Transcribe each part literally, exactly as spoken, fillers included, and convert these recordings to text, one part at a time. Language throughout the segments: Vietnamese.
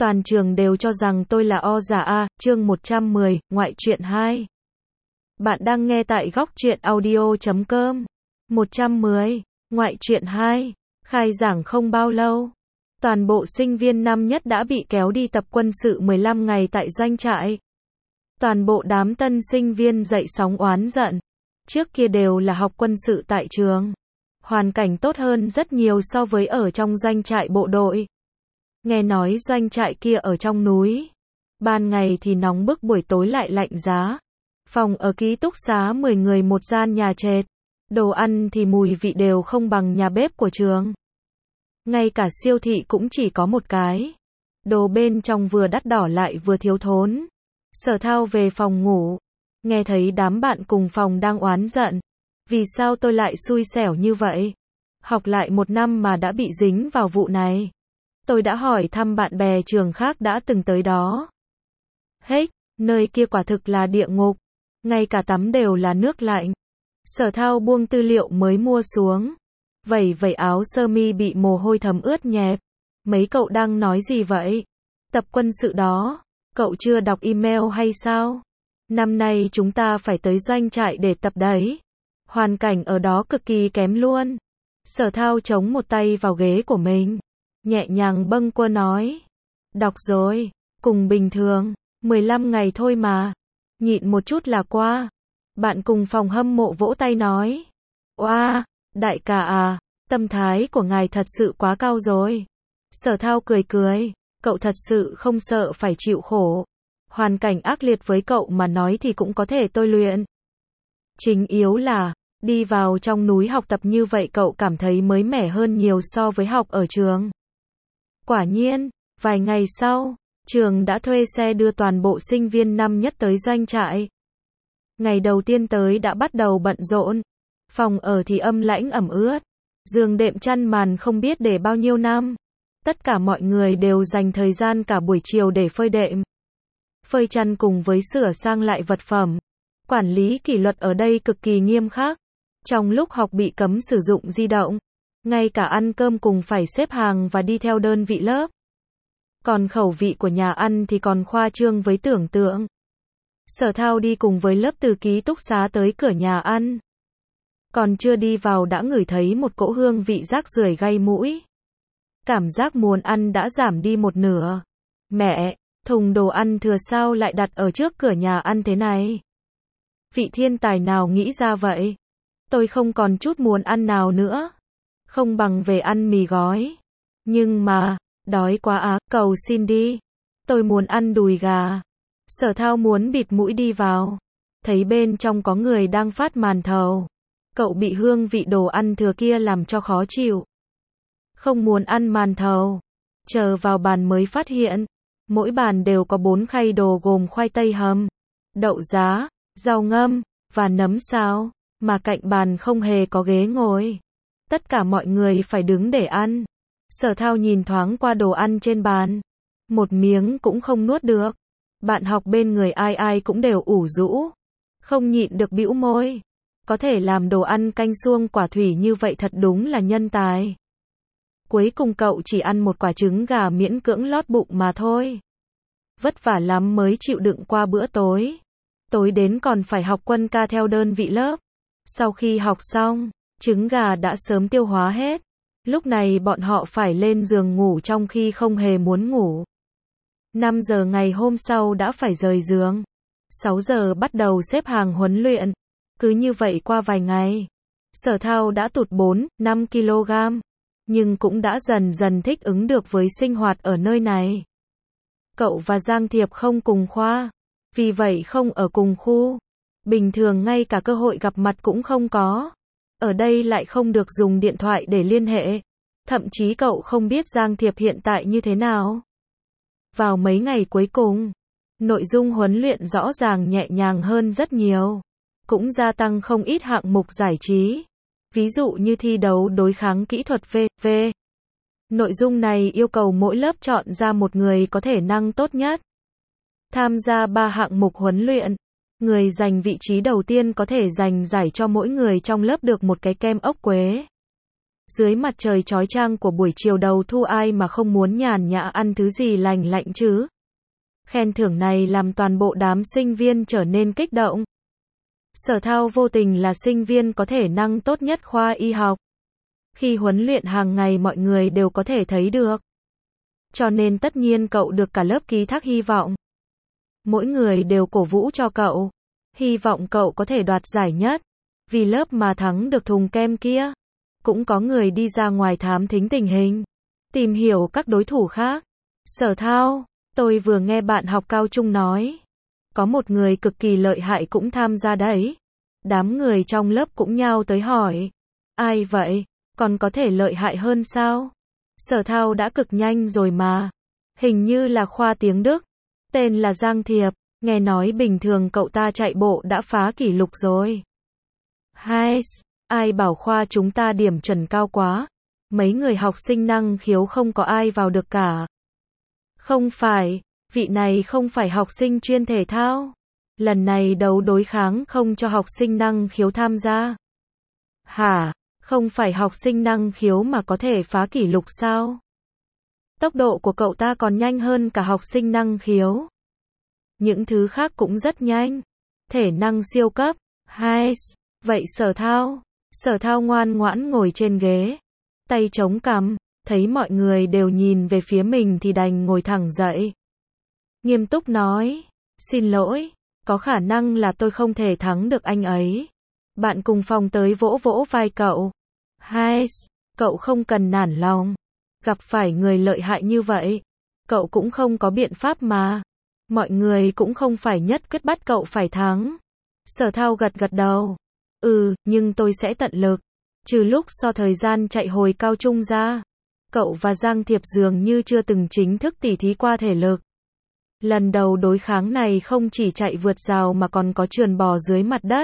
Toàn trường đều cho rằng tôi là o giả a, chương một trăm mười, ngoại truyện hai. Bạn đang nghe tại góc truyện audio chấm com. một trăm mười, ngoại truyện hai. Khai giảng không bao lâu, toàn bộ sinh viên năm nhất đã bị kéo đi tập quân sự mười lăm ngày tại doanh trại. Toàn bộ đám tân sinh viên dậy sóng oán giận. Trước kia đều là học quân sự tại trường. Hoàn cảnh tốt hơn rất nhiều so với ở trong doanh trại bộ đội. Nghe nói doanh trại kia ở trong núi. Ban ngày thì nóng bức, buổi tối lại lạnh giá. Phòng ở ký túc xá mười người một gian nhà trệt. Đồ ăn thì mùi vị đều không bằng nhà bếp của trường. Ngay cả siêu thị cũng chỉ có một cái. Đồ bên trong vừa đắt đỏ lại vừa thiếu thốn. Sở Thao về phòng ngủ. Nghe thấy đám bạn cùng phòng đang oán giận. Vì sao tôi lại xui xẻo như vậy? Học lại một năm mà đã bị dính vào vụ này. Tôi đã hỏi thăm bạn bè trường khác đã từng tới đó. Hết, nơi kia quả thực là địa ngục. Ngay cả tắm đều là nước lạnh. Sở Thao buông tư liệu mới mua xuống. Vẩy vẩy áo sơ mi bị mồ hôi thấm ướt nhẹp. Mấy cậu đang nói gì vậy? Tập quân sự đó, cậu chưa đọc email hay sao? Năm nay chúng ta phải tới doanh trại để tập đấy. Hoàn cảnh ở đó cực kỳ kém luôn. Sở Thao chống một tay vào ghế của mình. Nhẹ nhàng bâng quơ nói. Đọc rồi, cùng bình thường, mười lăm ngày thôi mà. Nhịn một chút là qua. Bạn cùng phòng hâm mộ vỗ tay nói. Oa, đại ca à, tâm thái của ngài thật sự quá cao rồi. Sở Thao cười cười, cậu thật sự không sợ phải chịu khổ. Hoàn cảnh ác liệt với cậu mà nói thì cũng có thể tôi luyện. Chính yếu là, đi vào trong núi học tập như vậy cậu cảm thấy mới mẻ hơn nhiều so với học ở trường. Quả nhiên, vài ngày sau, trường đã thuê xe đưa toàn bộ sinh viên năm nhất tới doanh trại. Ngày đầu tiên tới đã bắt đầu bận rộn. Phòng ở thì âm lãnh ẩm ướt. Giường đệm chăn màn không biết để bao nhiêu năm. Tất cả mọi người đều dành thời gian cả buổi chiều để phơi đệm. Phơi chăn cùng với sửa sang lại vật phẩm. Quản lý kỷ luật ở đây cực kỳ nghiêm khắc. Trong lúc học bị cấm sử dụng di động. Ngay cả ăn cơm cùng phải xếp hàng và đi theo đơn vị lớp. Còn khẩu vị của nhà ăn thì còn khoa trương với tưởng tượng. Sở Thao đi cùng với lớp từ ký túc xá tới cửa nhà ăn. Còn chưa đi vào đã ngửi thấy một cỗ hương vị rác rưởi gây mũi. Cảm giác muốn ăn đã giảm đi một nửa. Mẹ, thùng đồ ăn thừa sao lại đặt ở trước cửa nhà ăn thế này? Vị thiên tài nào nghĩ ra vậy? Tôi không còn chút muốn ăn nào nữa. Không bằng về ăn mì gói. Nhưng mà, đói quá á, cầu xin đi. Tôi muốn ăn đùi gà. Sở Thao muốn bịt mũi đi vào. Thấy bên trong có người đang phát màn thầu. Cậu bị hương vị đồ ăn thừa kia làm cho khó chịu. Không muốn ăn màn thầu. Chờ vào bàn mới phát hiện. Mỗi bàn đều có bốn khay đồ gồm khoai tây hầm, đậu giá, rau ngâm, và nấm sao. Mà cạnh bàn không hề có ghế ngồi. Tất cả mọi người phải đứng để ăn. Sở Thao nhìn thoáng qua đồ ăn trên bàn. Một miếng cũng không nuốt được. Bạn học bên người ai ai cũng đều ủ rũ. Không nhịn được bĩu môi. Có thể làm đồ ăn canh suông quả thủy như vậy thật đúng là nhân tài. Cuối cùng cậu chỉ ăn một quả trứng gà miễn cưỡng lót bụng mà thôi. Vất vả lắm mới chịu đựng qua bữa tối. Tối đến còn phải học quân ca theo đơn vị lớp. Sau khi học xong, trứng gà đã sớm tiêu hóa hết. Lúc này bọn họ phải lên giường ngủ trong khi không hề muốn ngủ. năm giờ ngày hôm sau đã phải rời giường. sáu giờ bắt đầu xếp hàng huấn luyện. Cứ như vậy qua vài ngày. Sở Thao đã tụt bốn, năm ki lô gam. Nhưng cũng đã dần dần thích ứng được với sinh hoạt ở nơi này. Cậu và Giang Thiệp không cùng khoa. Vì vậy không ở cùng khu. Bình thường ngay cả cơ hội gặp mặt cũng không có. Ở đây lại không được dùng điện thoại để liên hệ. Thậm chí cậu không biết Giang Thiệp hiện tại như thế nào. Vào mấy ngày cuối cùng, nội dung huấn luyện rõ ràng nhẹ nhàng hơn rất nhiều. Cũng gia tăng không ít hạng mục giải trí. Ví dụ như thi đấu đối kháng kỹ thuật vê vê. Nội dung này yêu cầu mỗi lớp chọn ra một người có thể năng tốt nhất. Tham gia ba hạng mục huấn luyện. Người giành vị trí đầu tiên có thể giành giải cho mỗi người trong lớp được một cái kem ốc quế. Dưới mặt trời chói chang của buổi chiều đầu thu ai mà không muốn nhàn nhã ăn thứ gì lành lạnh chứ. Khen thưởng này làm toàn bộ đám sinh viên trở nên kích động. Sở Thao vô tình là sinh viên có thể năng tốt nhất khoa y học. Khi huấn luyện hàng ngày mọi người đều có thể thấy được. Cho nên tất nhiên cậu được cả lớp ký thác hy vọng. Mỗi người đều cổ vũ cho cậu. Hy vọng cậu có thể đoạt giải nhất. Vì lớp mà thắng được thùng kem kia. Cũng có người đi ra ngoài thám thính tình hình. Tìm hiểu các đối thủ khác. Sở Thao, tôi vừa nghe bạn học cao trung nói. Có một người cực kỳ lợi hại cũng tham gia đấy. Đám người trong lớp cũng nhao tới hỏi. Ai vậy? Còn có thể lợi hại hơn sao? Sở Thao đã cực nhanh rồi mà. Hình như là khoa tiếng Đức. Tên là Giang Thiệp. Nghe nói bình thường cậu ta chạy bộ đã phá kỷ lục rồi. Hai, ai bảo khoa chúng ta điểm chuẩn cao quá. Mấy người học sinh năng khiếu không có ai vào được cả. Không phải, vị này không phải học sinh chuyên thể thao. Lần này đấu đối kháng không cho học sinh năng khiếu tham gia. Hả? Không phải học sinh năng khiếu mà có thể phá kỷ lục sao? Tốc độ của cậu ta còn nhanh hơn cả học sinh năng khiếu. Những thứ khác cũng rất nhanh. Thể năng siêu cấp. Hai. Vậy Sở Thao? Sở Thao ngoan ngoãn ngồi trên ghế. Tay chống cằm. Thấy mọi người đều nhìn về phía mình thì đành ngồi thẳng dậy. Nghiêm túc nói. Xin lỗi. Có khả năng là tôi không thể thắng được anh ấy. Bạn cùng phòng tới vỗ vỗ vai cậu. Hai. Cậu không cần nản lòng. Gặp phải người lợi hại như vậy. Cậu cũng không có biện pháp mà. Mọi người cũng không phải nhất quyết bắt cậu phải thắng. Sở Thao gật gật đầu. Ừ, nhưng tôi sẽ tận lực. Trừ lúc so thời gian chạy hồi cao trung ra. Cậu và Giang Thiệp dường như chưa từng chính thức tỉ thí qua thể lực. Lần đầu đối kháng này không chỉ chạy vượt rào mà còn có trườn bò dưới mặt đất.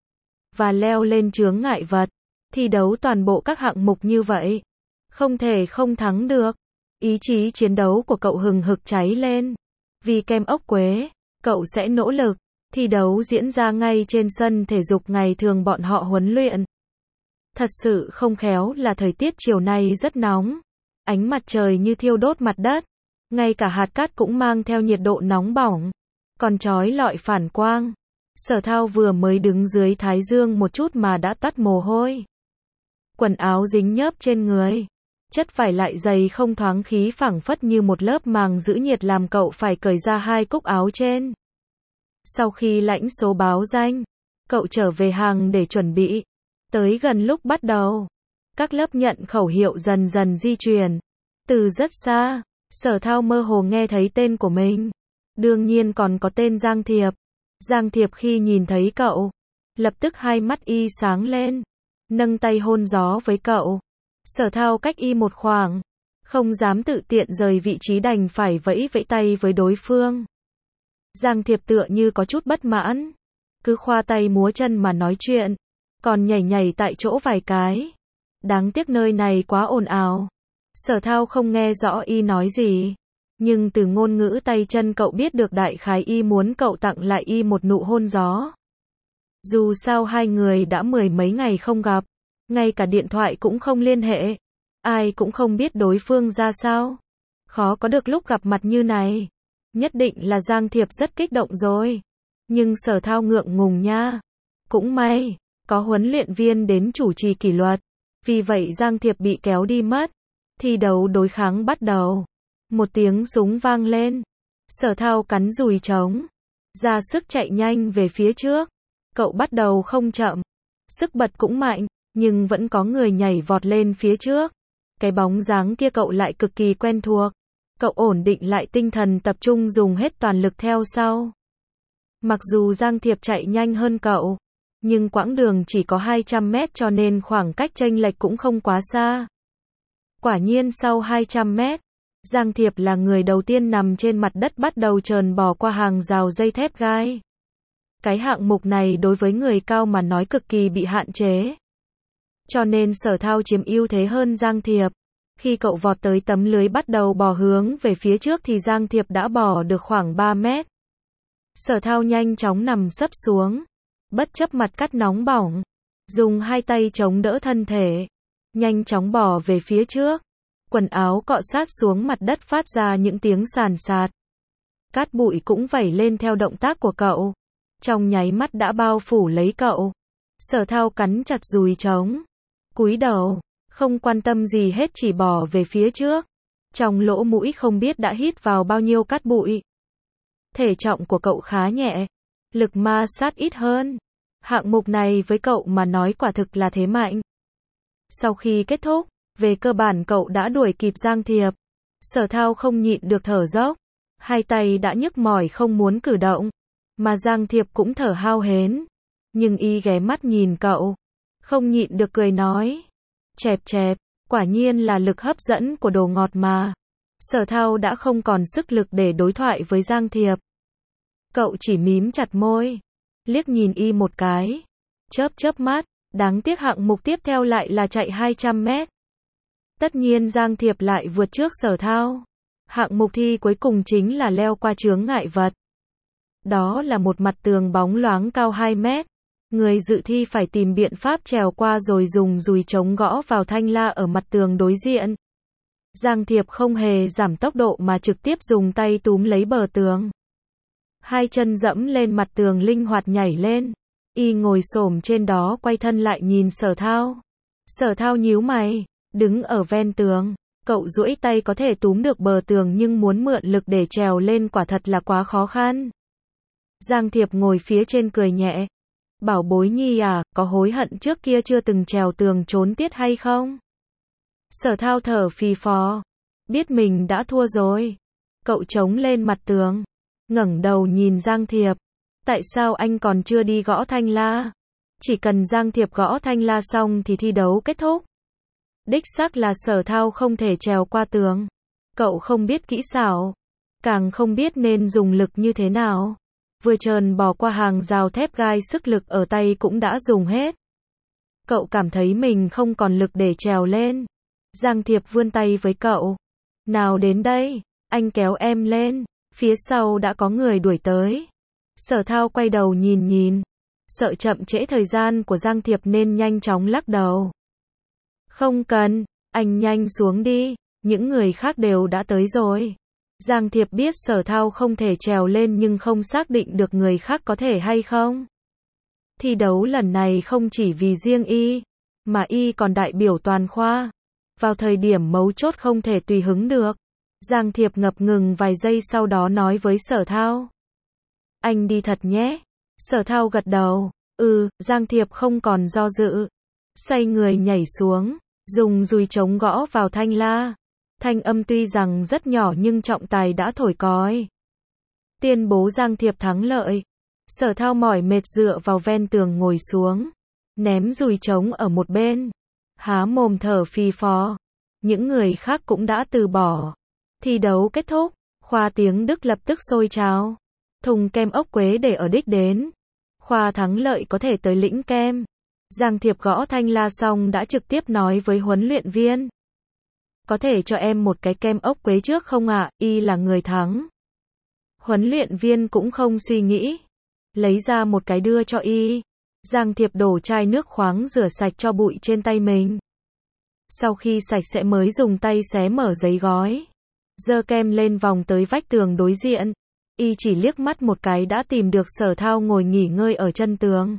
Và leo lên chướng ngại vật. Thi đấu toàn bộ các hạng mục như vậy. Không thể không thắng được. Ý chí chiến đấu của cậu hừng hực cháy lên. Vì kem ốc quế, cậu sẽ nỗ lực. Thi đấu diễn ra ngay trên sân thể dục ngày thường bọn họ huấn luyện. Thật sự không khéo là thời tiết chiều nay rất nóng. Ánh mặt trời như thiêu đốt mặt đất. Ngay cả hạt cát cũng mang theo nhiệt độ nóng bỏng. Còn chói lọi phản quang. Sở Thao vừa mới đứng dưới thái dương một chút mà đã toát mồ hôi. Quần áo dính nhớp trên người. Chất vải lại dày không thoáng khí phảng phất như một lớp màng giữ nhiệt làm cậu phải cởi ra hai cúc áo trên. Sau khi lãnh số báo danh, cậu trở về hàng để chuẩn bị. Tới gần lúc bắt đầu, các lớp nhận khẩu hiệu dần dần di chuyển. Từ rất xa, Sở Thao mơ hồ nghe thấy tên của mình. Đương nhiên còn có tên Giang Thiệp. Giang Thiệp khi nhìn thấy cậu, lập tức hai mắt y sáng lên. Nâng tay hôn gió với cậu. Sở Thao cách y một khoảng. Không dám tự tiện rời vị trí đành phải vẫy vẫy tay với đối phương. Giang Thiệp tựa như có chút bất mãn. Cứ khoa tay múa chân mà nói chuyện. Còn nhảy nhảy tại chỗ vài cái. Đáng tiếc nơi này quá ồn ào. Sở Thao không nghe rõ y nói gì. Nhưng từ ngôn ngữ tay chân cậu biết được đại khái y muốn cậu tặng lại y một nụ hôn gió. Dù sao hai người đã mười mấy ngày không gặp. Ngay cả điện thoại cũng không liên hệ. Ai cũng không biết đối phương ra sao. Khó có được lúc gặp mặt như này. Nhất định là Giang Thiệp rất kích động rồi. Nhưng Sở Thao ngượng ngùng nha. Cũng may, có huấn luyện viên đến chủ trì kỷ luật. Vì vậy Giang Thiệp bị kéo đi mất. Thi đấu đối kháng bắt đầu. Một tiếng súng vang lên. Sở Thao cắn dùi trống. Ra sức chạy nhanh về phía trước. Cậu bắt đầu không chậm. Sức bật cũng mạnh. Nhưng vẫn có người nhảy vọt lên phía trước. Cái bóng dáng kia cậu lại cực kỳ quen thuộc. Cậu ổn định lại tinh thần tập trung dùng hết toàn lực theo sau. Mặc dù Giang Thiệp chạy nhanh hơn cậu. Nhưng quãng đường chỉ có hai trăm mét cho nên khoảng cách chênh lệch cũng không quá xa. Quả nhiên sau hai trăm mét, Giang Thiệp là người đầu tiên nằm trên mặt đất bắt đầu trườn bò qua hàng rào dây thép gai. Cái hạng mục này đối với người cao mà nói cực kỳ bị hạn chế. Cho nên Sở Thao chiếm ưu thế hơn Giang Thiệp. Khi cậu vọt tới tấm lưới bắt đầu bò hướng về phía trước thì Giang Thiệp đã bò được khoảng ba mét. Sở Thao nhanh chóng nằm sấp xuống. Bất chấp mặt cắt nóng bỏng. Dùng hai tay chống đỡ thân thể. nhanh chóng bò về phía trước. Quần áo cọ sát xuống mặt đất phát ra những tiếng sàn sạt. Cát bụi cũng vẩy lên theo động tác của cậu. Trong nháy mắt đã bao phủ lấy cậu. Sở Thao cắn chặt dùi trống. Cúi đầu, không quan tâm gì hết chỉ bò về phía trước. Trong lỗ mũi không biết đã hít vào bao nhiêu cát bụi. Thể trọng của cậu khá nhẹ. Lực ma sát ít hơn. Hạng mục này với cậu mà nói quả thực là thế mạnh. Sau khi kết thúc, về cơ bản cậu đã đuổi kịp Giang Thiệp. Sở Thao không nhịn được thở dốc. Hai tay đã nhức mỏi không muốn cử động. Mà Giang Thiệp cũng thở hao hến. Nhưng y ghé mắt nhìn cậu. Không nhịn được cười nói. Chẹp chẹp, quả nhiên là lực hấp dẫn của đồ ngọt mà. Sở Thao đã không còn sức lực để đối thoại với Giang Thiệp. Cậu chỉ mím chặt môi. Liếc nhìn y một cái. Chớp chớp mắt. Đáng tiếc hạng mục tiếp theo lại là chạy hai trăm mét. Tất nhiên Giang Thiệp lại vượt trước Sở Thao. Hạng mục thi cuối cùng chính là leo qua chướng ngại vật. Đó là một mặt tường bóng loáng cao hai mét. Người dự thi phải tìm biện pháp trèo qua rồi dùng dùi trống gõ vào thanh la ở mặt tường đối diện. Giang Thiệp không hề giảm tốc độ mà trực tiếp dùng tay túm lấy bờ tường. Hai chân dẫm lên mặt tường linh hoạt nhảy lên. Y ngồi xổm trên đó quay thân lại nhìn Sở Thao. Sở Thao nhíu mày, đứng ở ven tường. Cậu duỗi tay có thể túm được bờ tường nhưng muốn mượn lực để trèo lên quả thật là quá khó khăn. Giang Thiệp ngồi phía trên cười nhẹ. Bảo bối nhi à, có hối hận trước kia chưa từng trèo tường trốn tiết hay không? Sở Thao thở phì phò. Biết mình đã thua rồi. Cậu chống lên mặt tường. Ngẩng đầu nhìn Giang Thiệp. Tại sao anh còn chưa đi gõ thanh la? Chỉ cần Giang Thiệp gõ thanh la xong thì thi đấu kết thúc. Đích xác là Sở Thao không thể trèo qua tường. Cậu không biết kỹ xảo. Càng không biết nên dùng lực như thế nào. Vừa trơn bò qua hàng rào thép gai sức lực ở tay cũng đã dùng hết. Cậu cảm thấy mình không còn lực để trèo lên. Giang Thiệp vươn tay với cậu. Nào đến đây, anh kéo em lên. Phía sau đã có người đuổi tới. Sở Thao quay đầu nhìn nhìn. Sợ chậm trễ thời gian của Giang Thiệp nên nhanh chóng lắc đầu. Không cần, anh nhanh xuống đi. Những người khác đều đã tới rồi. Giang Thiệp biết Sở Thao không thể trèo lên nhưng không xác định được người khác có thể hay không. Thi đấu lần này không chỉ vì riêng y, mà y còn đại biểu toàn khoa. Vào thời điểm mấu chốt không thể tùy hứng được. Giang Thiệp ngập ngừng vài giây sau đó nói với Sở Thao. Anh đi thật nhé. Sở Thao gật đầu. Ừ, Giang Thiệp không còn do dự. Xoay người nhảy xuống, dùng dùi trống gõ vào thanh la. Thanh âm tuy rằng rất nhỏ nhưng trọng tài đã thổi còi. Tuyên bố Giang Thiệp thắng lợi. Sở Thao mỏi mệt dựa vào ven tường ngồi xuống. Ném dùi trống ở một bên. Há mồm thở phì phò. Những người khác cũng đã từ bỏ. Thi đấu kết thúc. Khoa tiếng Đức lập tức sôi trào. Thùng kem ốc quế để ở đích đến. Khoa thắng lợi có thể tới lĩnh kem. Giang Thiệp gõ thanh la xong đã trực tiếp nói với huấn luyện viên. Có thể cho em một cái kem ốc quế trước không ạ? À? Y là người thắng. Huấn luyện viên cũng không suy nghĩ. Lấy ra một cái đưa cho y. Giang Thiệp đổ chai nước khoáng rửa sạch cho bụi trên tay mình. Sau khi sạch sẽ mới dùng tay xé mở giấy gói. Giơ kem lên vòng tới vách tường đối diện. Y chỉ liếc mắt một cái đã tìm được Sở Thao ngồi nghỉ ngơi ở chân tường.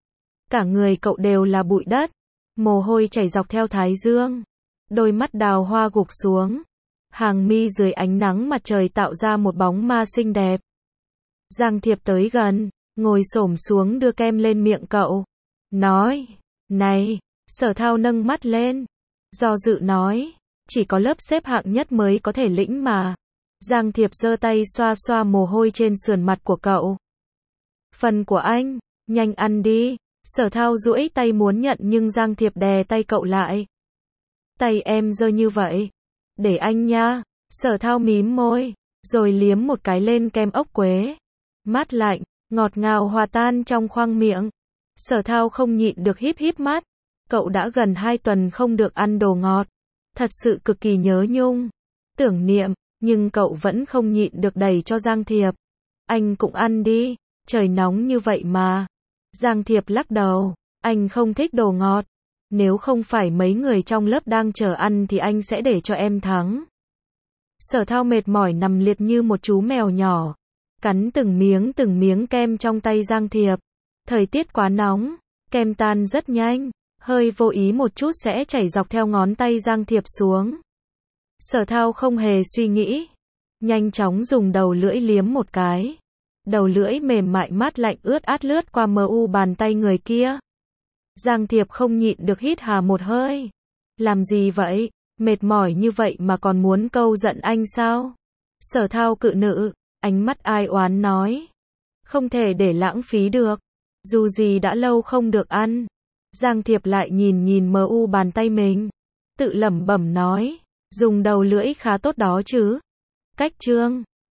Cả người cậu đều là bụi đất. Mồ hôi chảy dọc theo thái dương. Đôi mắt đào hoa gục xuống. Hàng mi dưới ánh nắng mặt trời tạo ra một bóng ma xinh đẹp. Giang Thiệp tới gần, ngồi xổm xuống đưa kem lên miệng cậu. Nói, này, Sở Thao nâng mắt lên. Do dự nói, chỉ có lớp xếp hạng nhất mới có thể lĩnh mà. Giang Thiệp giơ tay xoa xoa mồ hôi trên sườn mặt của cậu. Phần của anh, nhanh ăn đi. Sở Thao duỗi tay muốn nhận nhưng Giang Thiệp đè tay cậu lại. Tay em giơ như vậy. Để anh nha. Sở Thao mím môi, rồi liếm một cái lên kem ốc quế. Mát lạnh, ngọt ngào hòa tan trong khoang miệng. Sở Thao không nhịn được híp híp mắt. Cậu đã gần hai tuần không được ăn đồ ngọt. Thật sự cực kỳ nhớ nhung. Tưởng niệm, nhưng cậu vẫn không nhịn được đẩy cho Giang Thiệp. Anh cũng ăn đi, trời nóng như vậy mà. Giang Thiệp lắc đầu, anh không thích đồ ngọt. Nếu không phải mấy người trong lớp đang chờ ăn thì anh sẽ để cho em thắng. Sở Thao mệt mỏi nằm liệt như một chú mèo nhỏ, cắn từng miếng từng miếng kem trong tay Giang Thiệp. Thời tiết quá nóng, kem tan rất nhanh, hơi vô ý một chút sẽ chảy dọc theo ngón tay Giang Thiệp xuống. Sở Thao không hề suy nghĩ, nhanh chóng dùng đầu lưỡi liếm một cái. Đầu lưỡi mềm mại mát lạnh ướt át lướt qua mờ u bàn tay người kia. Giang Thiệp không nhịn được hít hà một hơi. Làm gì vậy? Mệt mỏi như vậy mà còn muốn câu giận anh sao? Sở Thao cự nữ, ánh mắt ai oán nói. Không thể để lãng phí được. Dù gì đã lâu không được ăn. Giang Thiệp lại nhìn nhìn mờ u bàn tay mình. Tự lẩm bẩm nói. Dùng đầu lưỡi khá tốt đó chứ. Cách trương.